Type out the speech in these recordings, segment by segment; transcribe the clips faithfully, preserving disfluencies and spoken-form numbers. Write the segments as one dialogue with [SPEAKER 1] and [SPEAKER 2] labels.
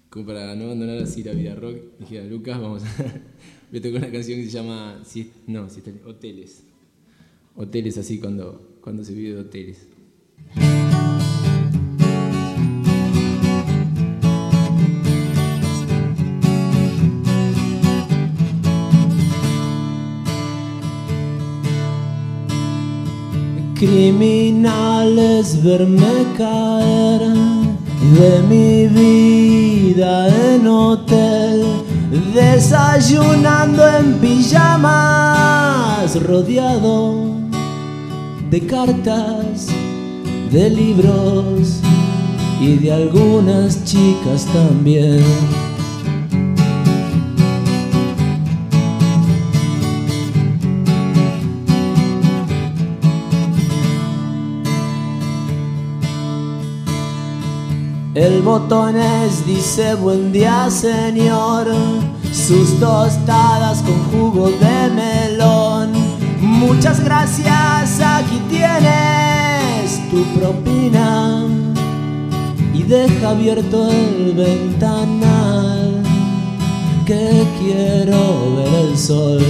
[SPEAKER 1] como para no abandonar así la vida rock, dije a Lucas, vamos a, voy a tocar una canción que se llama, si, no, si está, Hoteles. Hoteles, así cuando, cuando se vive de hoteles. Criminales verme caer de mi vida en hotel, desayunando en pijamas, rodeado de cartas, de libros y de algunas chicas también. El botones dice buen día señor, sus tostadas con jugo de melón. Muchas gracias, aquí tienes tu propina. Y deja abierto el ventanal, que quiero ver el sol.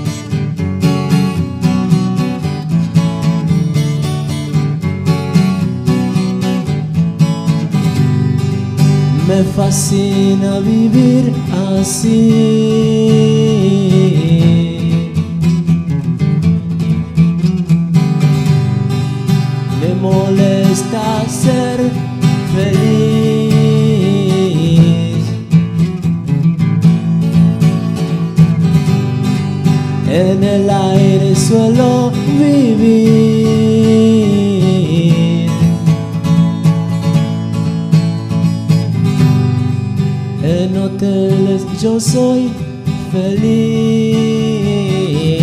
[SPEAKER 1] Me fascina vivir así. Me molesta ser feliz. En el aire suelo vivir. En hoteles yo soy feliz.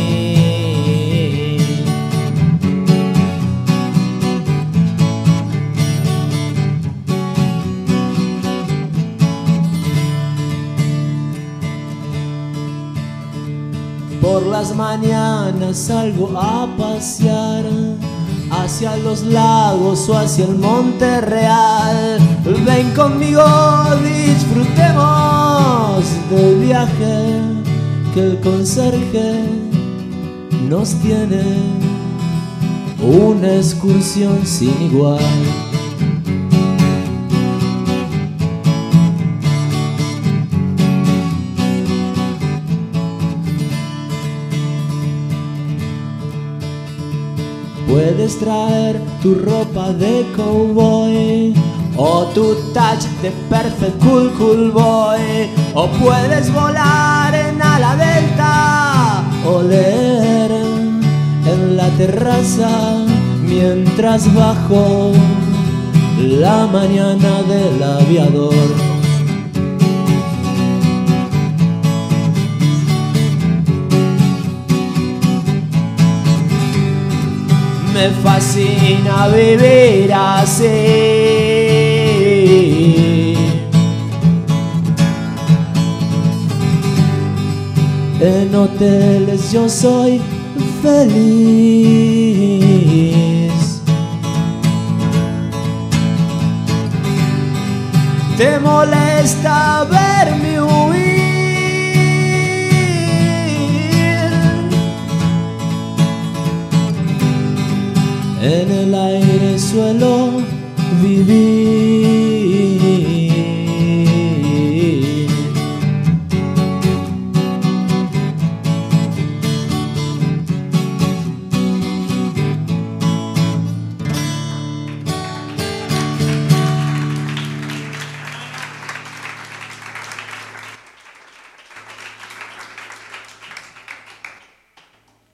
[SPEAKER 1] Por las mañanas salgo a pasear hacia los lagos o hacia el Monte Real. Ven conmigo, disfrutemos del viaje que el conserje nos tiene. Una excursión sin igual. Puedes traer tu ropa de cowboy o tu touch de perfect cool cool boy, o puedes volar en ala delta o leer en la terraza mientras bajo la mañana del aviador. Me fascina vivir así. En hoteles yo soy feliz. ¿Te molesta verme huir? En el aire suelo vivir.